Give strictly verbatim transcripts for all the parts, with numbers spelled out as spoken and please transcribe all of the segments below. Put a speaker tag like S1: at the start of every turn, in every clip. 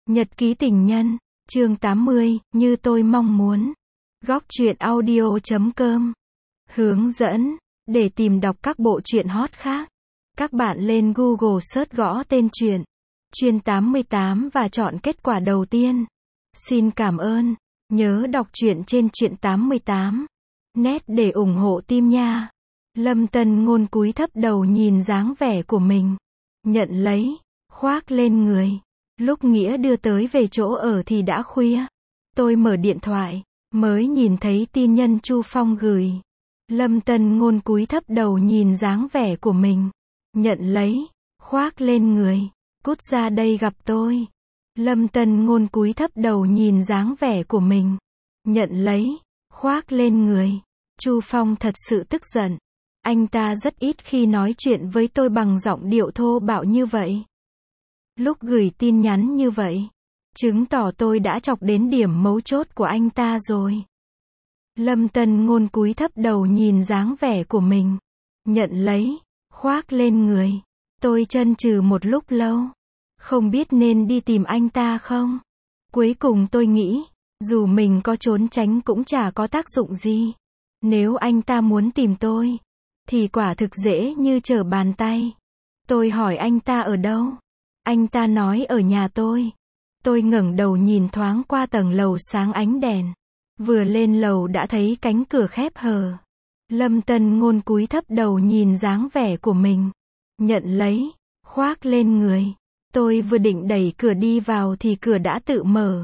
S1: Nhật ký tình nhân, chương tám mươi, như tôi mong muốn. Góc truyện audio chấm com. Hướng dẫn, để tìm đọc các bộ truyện hot khác. Các bạn lên Google search gõ tên truyện, truyện tám mươi tám và chọn kết quả đầu tiên. Xin cảm ơn. Nhớ đọc truyện trên truyện tám mươi tám. Net để ủng hộ team nha. Lâm Tân Ngôn cúi thấp đầu nhìn dáng vẻ của mình. Nhận lấy, khoác lên người. Lúc Nghĩa đưa tới về chỗ ở thì đã khuya. Tôi mở điện thoại, mới nhìn thấy tin nhân Chu Phong gửi. Lâm Tân Ngôn cúi thấp đầu nhìn dáng vẻ của mình. Nhận lấy, khoác lên người. Cút ra đây gặp tôi. Lâm Tân Ngôn cúi thấp đầu nhìn dáng vẻ của mình. Nhận lấy, khoác lên người. Chu Phong thật sự tức giận. Anh ta rất ít khi nói chuyện với tôi bằng giọng điệu thô bạo như vậy. Lúc gửi tin nhắn như vậy, chứng tỏ tôi đã chọc đến điểm mấu chốt của anh ta rồi. Lâm Tân Ngôn cúi thấp đầu nhìn dáng vẻ của mình. Nhận lấy, khoác lên người. Tôi chần chừ một lúc lâu. Không biết nên đi tìm anh ta không? Cuối cùng tôi nghĩ, dù mình có trốn tránh cũng chả có tác dụng gì. Nếu anh ta muốn tìm tôi, thì quả thực dễ như trở bàn tay. Tôi hỏi anh ta ở đâu? Anh ta nói ở nhà tôi. Tôi ngẩng đầu nhìn thoáng qua tầng lầu sáng ánh đèn. Vừa lên lầu đã thấy cánh cửa khép hờ. Lâm Tân Ngôn cúi thấp đầu nhìn dáng vẻ của mình. Nhận lấy, khoác lên người. Tôi vừa định đẩy cửa đi vào thì cửa đã tự mở.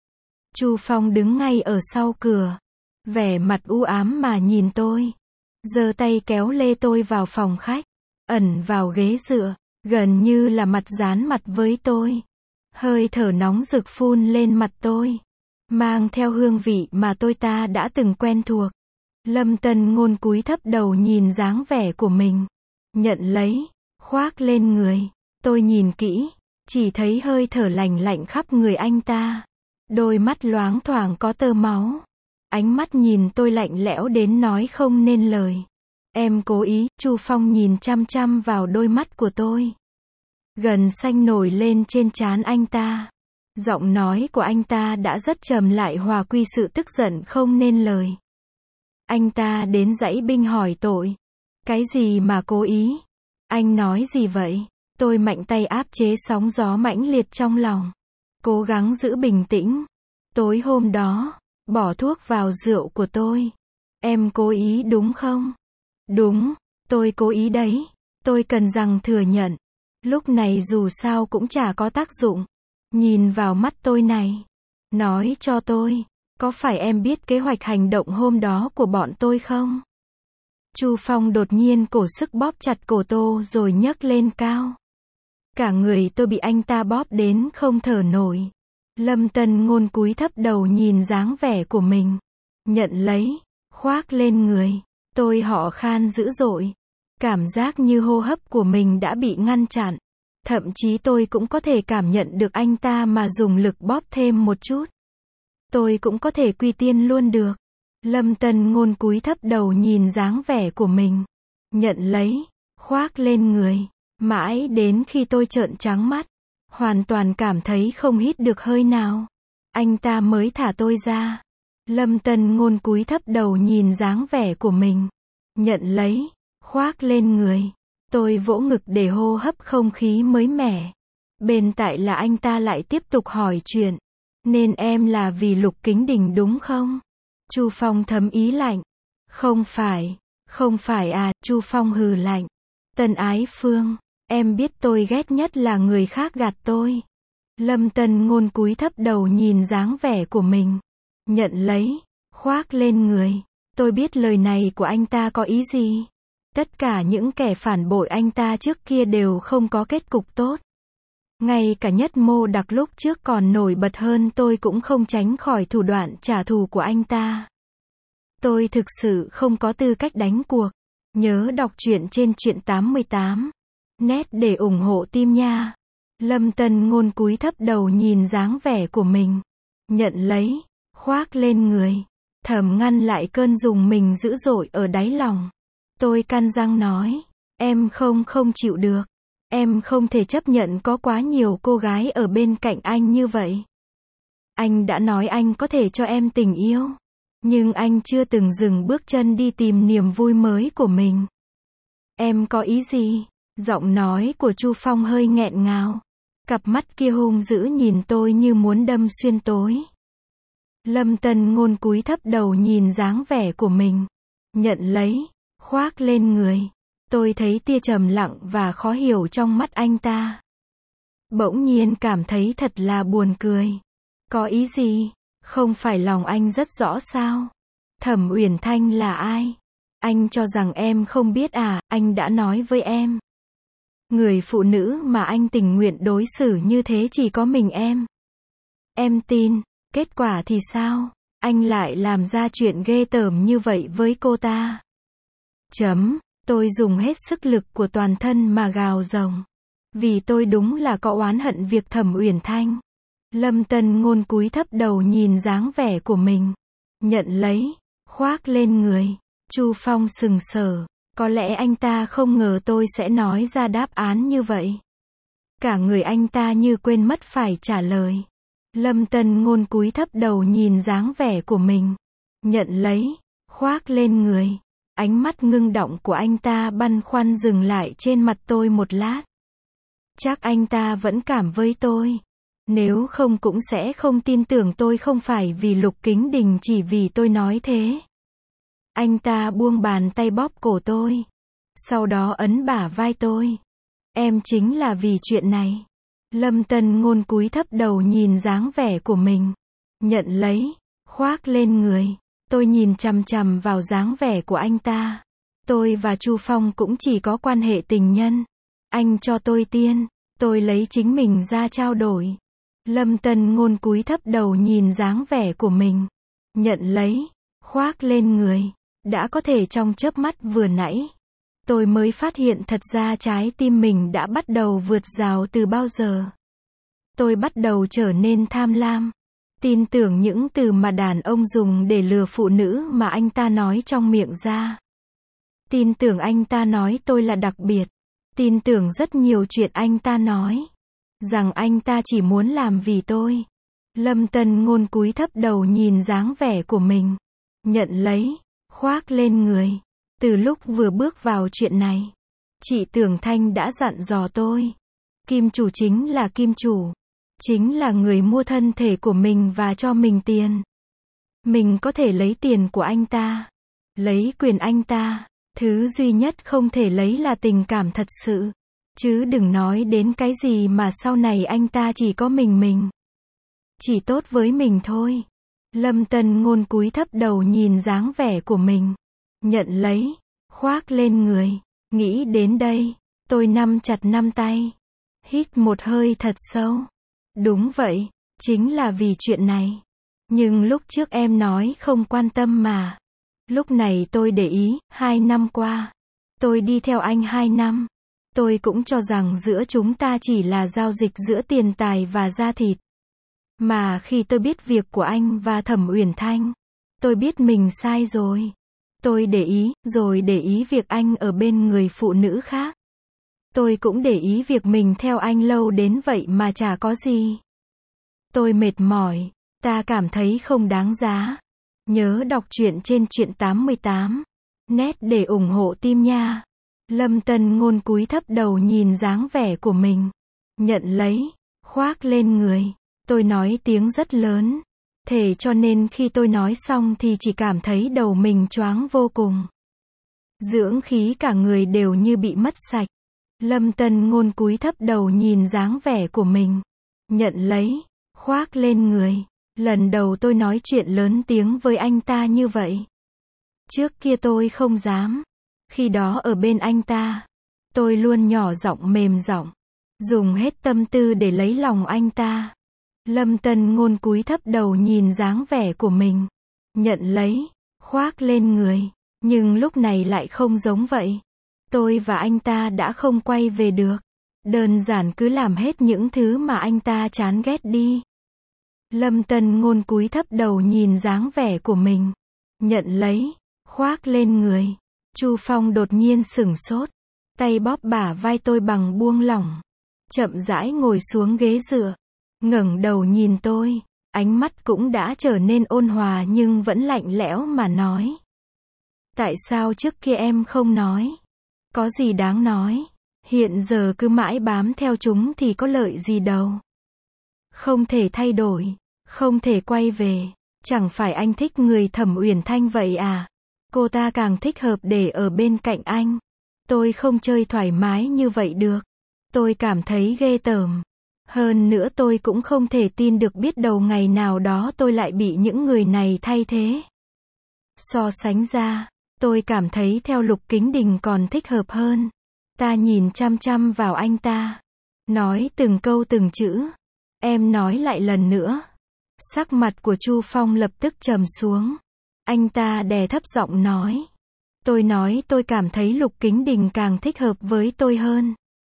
S1: Chu Phong đứng ngay ở sau cửa. Vẻ mặt u ám mà nhìn tôi. Giơ tay kéo lê tôi vào phòng khách. Ẩn vào ghế dựa. Gần như là mặt dán mặt với tôi. Hơi thở nóng rực phun lên mặt tôi. Mang theo hương vị mà tôi ta đã từng quen thuộc. Lâm Tân Ngôn cúi thấp đầu nhìn dáng vẻ của mình. Nhận lấy, khoác lên người. Tôi nhìn kỹ, chỉ thấy hơi thở lạnh lạnh khắp người anh ta. Đôi mắt loáng thoảng có tơ máu. Ánh mắt nhìn tôi lạnh lẽo đến nói không nên lời. Em cố ý. Chu Phong nhìn chăm chăm vào đôi mắt của tôi. Gần xanh nổi lên trên trán anh ta. Giọng nói của anh ta đã rất trầm lại hòa quy sự tức giận không nên lời. Anh ta đến dãy binh hỏi tội. Cái gì mà cố ý? Anh nói gì vậy? Tôi mạnh tay áp chế sóng gió mãnh liệt trong lòng. Cố gắng giữ bình tĩnh. Tối hôm đó, bỏ thuốc vào rượu của tôi. Em cố ý đúng không? Đúng, tôi cố ý đấy. Tôi cần rằng thừa nhận. Lúc này dù sao cũng chả có tác dụng. Nhìn vào mắt tôi này. Nói cho tôi, có phải em biết kế hoạch hành động hôm đó của bọn tôi không? Chu Phong đột nhiên cổ sức bóp chặt cổ tô rồi nhấc lên cao. Cả người tôi bị anh ta bóp đến không thở nổi. Lâm Tân Ngôn cúi thấp đầu nhìn dáng vẻ của mình. Nhận lấy, khoác lên người. Tôi ho khan dữ dội. Cảm giác như hô hấp của mình đã bị ngăn chặn. Thậm chí tôi cũng có thể cảm nhận được anh ta mà dùng lực bóp thêm một chút. Tôi cũng có thể quy tiên luôn được. Lâm Tân Ngôn cúi thấp đầu nhìn dáng vẻ của mình. Nhận lấy, khoác lên người. Mãi đến khi tôi trợn trắng mắt. Hoàn toàn cảm thấy không hít được hơi nào. Anh ta mới thả tôi ra. Lâm Tân Ngôn cúi thấp đầu nhìn dáng vẻ của mình. Nhận lấy, khoác lên người. Tôi vỗ ngực để hô hấp không khí mới mẻ. Bên tại là anh ta lại tiếp tục hỏi chuyện. Nên em là vì Lục Kính Đình đúng không? Chu Phong thấm ý lạnh. Không phải, không phải à, Chu Phong hừ lạnh. Tân Ái Phương, em biết tôi ghét nhất là người khác gạt tôi. Lâm Tân Ngôn cúi thấp đầu nhìn dáng vẻ của mình. Nhận lấy, khoác lên người. Tôi biết lời này của anh ta có ý gì. Tất cả những kẻ phản bội anh ta trước kia đều không có kết cục tốt. Ngay cả Nhất Mô Đặc lúc trước còn nổi bật hơn tôi cũng không tránh khỏi thủ đoạn trả thù của anh ta. Tôi thực sự không có tư cách đánh cuộc. Nhớ đọc truyện trên truyện tám mươi tám. Net để ủng hộ team nha. Lâm Tân Ngôn cúi thấp đầu nhìn dáng vẻ của mình. Nhận lấy, khoác lên người. Thầm ngăn lại cơn rùng mình dữ dội ở đáy lòng. Tôi cắn răng nói, em không không chịu được. Em không thể chấp nhận có quá nhiều cô gái ở bên cạnh anh như vậy. Anh đã nói anh có thể cho em tình yêu. Nhưng anh chưa từng dừng bước chân đi tìm niềm vui mới của mình. Em có ý gì? Giọng nói của Chu Phong hơi nghẹn ngào. Cặp mắt kia hung dữ nhìn tôi như muốn đâm xuyên tối. Lâm Tân Ngôn cúi thấp đầu nhìn dáng vẻ của mình. Nhận lấy, khoác lên người. Tôi thấy tia trầm lặng và khó hiểu trong mắt anh ta. Bỗng nhiên cảm thấy thật là buồn cười. Có ý gì? Không phải lòng anh rất rõ sao? Thẩm Uyển Thanh là ai? Anh cho rằng em không biết à, anh đã nói với em. Người phụ nữ mà anh tình nguyện đối xử như thế chỉ có mình em. Em tin, kết quả thì sao? Anh lại làm ra chuyện ghê tởm như vậy với cô ta. Chấm, tôi dùng hết sức lực của toàn thân mà gào rồng. Vì tôi đúng là có oán hận việc Thẩm Uyển Thanh. Lâm Tân Ngôn cúi thấp đầu nhìn dáng vẻ của mình. Nhận lấy, khoác lên người. Chu Phong sừng sờ. Có lẽ anh ta không ngờ tôi sẽ nói ra đáp án như vậy. Cả người anh ta như quên mất phải trả lời. Lâm Tân Ngôn cúi thấp đầu nhìn dáng vẻ của mình. Nhận lấy, khoác lên người. Ánh mắt ngưng động của anh ta băn khoăn dừng lại trên mặt tôi một lát. Chắc anh ta vẫn cảm với tôi. Nếu không cũng sẽ không tin tưởng tôi không phải vì Lục Kính Đình, chỉ vì tôi nói thế. Anh ta buông bàn tay bóp cổ tôi. Sau đó ấn bả vai tôi. Em chính là vì chuyện này. Lâm Tân Ngôn cúi thấp đầu nhìn dáng vẻ của mình. Nhận lấy, khoác lên người. Tôi nhìn chằm chằm vào dáng vẻ của anh ta. Tôi và Chu Phong cũng chỉ có quan hệ tình nhân. Anh cho tôi tiền, tôi lấy chính mình ra trao đổi. Lâm Tân Ngôn cúi thấp đầu nhìn dáng vẻ của mình. Nhận lấy, khoác lên người. Đã có thể trong chớp mắt vừa nãy, tôi mới phát hiện thật ra trái tim mình đã bắt đầu vượt rào từ bao giờ. Tôi bắt đầu trở nên tham lam. Tin tưởng những từ mà đàn ông dùng để lừa phụ nữ mà anh ta nói trong miệng ra. Tin tưởng anh ta nói tôi là đặc biệt. Tin tưởng rất nhiều chuyện anh ta nói. Rằng anh ta chỉ muốn làm vì tôi. Lâm Tân Ngôn cúi thấp đầu nhìn dáng vẻ của mình. Nhận lấy, khoác lên người. Từ lúc vừa bước vào chuyện này, chị Tưởng Thanh đã dặn dò tôi. Kim chủ chính là kim chủ. Chính là người mua thân thể của mình và cho mình tiền. Mình có thể lấy tiền của anh ta. Lấy quyền anh ta. Thứ duy nhất không thể lấy là tình cảm thật sự. Chứ đừng nói đến cái gì mà sau này anh ta chỉ có mình mình. Chỉ tốt với mình thôi. Lâm Tân Ngôn cúi thấp đầu nhìn dáng vẻ của mình. Nhận lấy, khoác lên người. Nghĩ đến đây, tôi nắm chặt nắm tay. Hít một hơi thật sâu. Đúng vậy, chính là vì chuyện này. Nhưng lúc trước em nói không quan tâm mà. Lúc này tôi để ý, hai năm qua. Tôi đi theo anh hai năm. Tôi cũng cho rằng giữa chúng ta chỉ là giao dịch giữa tiền tài và da thịt. Mà khi tôi biết việc của anh và Thẩm Uyển Thanh, tôi biết mình sai rồi. Tôi để ý, rồi để ý việc anh ở bên người phụ nữ khác. Tôi cũng để ý việc mình theo anh lâu đến vậy mà chả có gì. Tôi mệt mỏi, ta cảm thấy không đáng giá. Nhớ đọc truyện trên truyện tám mươi tám. Net để ủng hộ team nha. Lâm Tân Ngôn cúi thấp đầu nhìn dáng vẻ của mình. Nhận lấy, khoác lên người. Tôi nói tiếng rất lớn. Thế cho nên khi tôi nói xong thì chỉ cảm thấy đầu mình choáng vô cùng. Dưỡng khí cả người đều như bị mất sạch. Lâm Tân Ngôn cúi thấp đầu nhìn dáng vẻ của mình. Nhận lấy, khoác lên người. Lần đầu tôi nói chuyện lớn tiếng với anh ta như vậy. Trước kia tôi không dám. Khi đó ở bên anh ta, tôi luôn nhỏ giọng mềm giọng. Dùng hết tâm tư để lấy lòng anh ta. Lâm Tân Ngôn cúi thấp đầu nhìn dáng vẻ của mình. Nhận lấy, khoác lên người. Nhưng lúc này lại không giống vậy. Tôi và anh ta đã không quay về được. Đơn giản cứ làm hết những thứ mà anh ta chán ghét đi. Lâm Tân Ngôn cúi thấp đầu nhìn dáng vẻ của mình. Nhận lấy, khoác lên người. Chu Phong đột nhiên sửng sốt. tay bóp bả vai tôi bằng buông lỏng. Chậm rãi ngồi xuống ghế dựa. Ngẩng đầu nhìn tôi. Ánh mắt cũng đã trở nên ôn hòa nhưng vẫn lạnh lẽo mà nói. Tại sao trước kia em không nói? Có gì đáng nói? Hiện giờ cứ mãi bám theo chúng thì có lợi gì đâu. Không thể thay đổi. Không thể quay về. Chẳng phải anh thích người Thẩm Uyển Thanh vậy à? Cô ta càng thích hợp để ở bên cạnh anh. Tôi không chơi thoải mái như vậy được. Tôi cảm thấy ghê tởm. Hơn nữa tôi cũng không thể tin được biết đầu ngày nào đó tôi lại bị những người này thay thế. So sánh ra, tôi cảm thấy theo Lục Kính Đình còn thích hợp hơn. Ta nhìn chăm chăm vào anh ta. Nói từng câu từng chữ. Em nói lại lần nữa. Sắc mặt của Chu Phong lập tức trầm xuống. Anh ta đè thấp giọng nói. Tôi nói tôi cảm thấy Lục Kính Đình càng thích hợp với tôi hơn.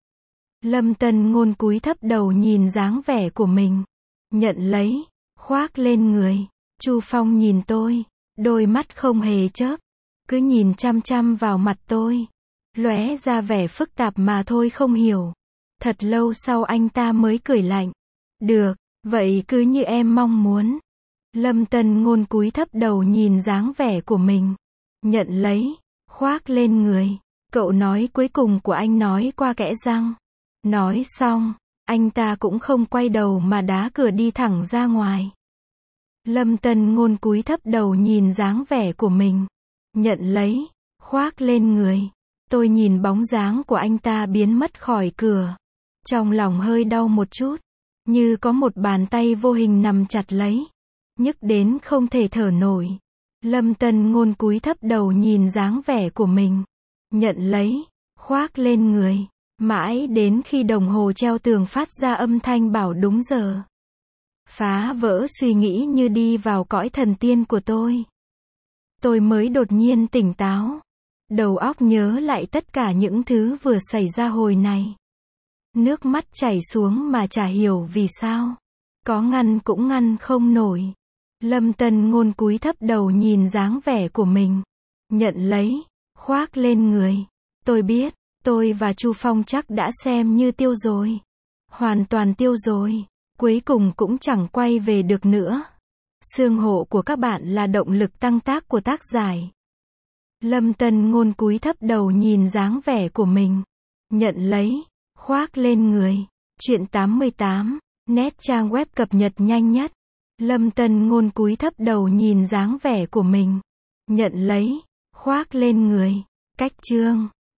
S1: Lâm Tân Ngôn cúi thấp đầu nhìn dáng vẻ của mình. Nhận lấy. Khoác lên người. Chu Phong nhìn tôi. Đôi mắt không hề chớp. Cứ nhìn chăm chăm vào mặt tôi. Lóe ra vẻ phức tạp mà thôi không hiểu. Thật lâu sau anh ta mới cười lạnh. Được, vậy cứ như em mong muốn. Lâm Tân Ngôn cúi thấp đầu nhìn dáng vẻ của mình. Nhận lấy. Khoác lên người. Cậu nói cuối cùng của anh nói qua kẽ răng. Nói xong, anh ta cũng không quay đầu mà đá cửa đi thẳng ra ngoài. Lâm Tân Ngôn cúi thấp đầu nhìn dáng vẻ của mình. Nhận lấy. Khoác lên người. Tôi nhìn bóng dáng của anh ta biến mất khỏi cửa. Trong lòng hơi đau một chút. Như có một bàn tay vô hình nằm chặt lấy. Nhức đến không thể thở nổi. Lâm Tân Ngôn cúi thấp đầu nhìn dáng vẻ của mình. Nhận lấy. Khoác lên người. Mãi đến khi đồng hồ treo tường phát ra âm thanh bảo đúng giờ. Phá vỡ suy nghĩ như đi vào cõi thần tiên của tôi. Tôi mới đột nhiên tỉnh táo. Đầu óc nhớ lại tất cả những thứ vừa xảy ra hồi này. Nước mắt chảy xuống mà chả hiểu vì sao. Có ngăn cũng ngăn không nổi. Lâm Tân Ngôn cúi thấp đầu nhìn dáng vẻ của mình. Nhận lấy. Khoác lên người. Tôi biết, tôi và Chu Phong chắc đã xem như tiêu rồi. Hoàn toàn tiêu rồi. Cuối cùng cũng chẳng quay về được nữa. Xương hộ của các bạn là động lực tăng tác của tác giải. Lâm Tân Ngôn cúi thấp đầu nhìn dáng vẻ của mình. Nhận lấy. Khoác lên người. Chuyện tám mươi tám. Net trang web cập nhật nhanh nhất. Lâm Tân Ngôn cúi thấp đầu nhìn dáng vẻ của mình. Nhận lấy. Khoác lên người. Cách chương.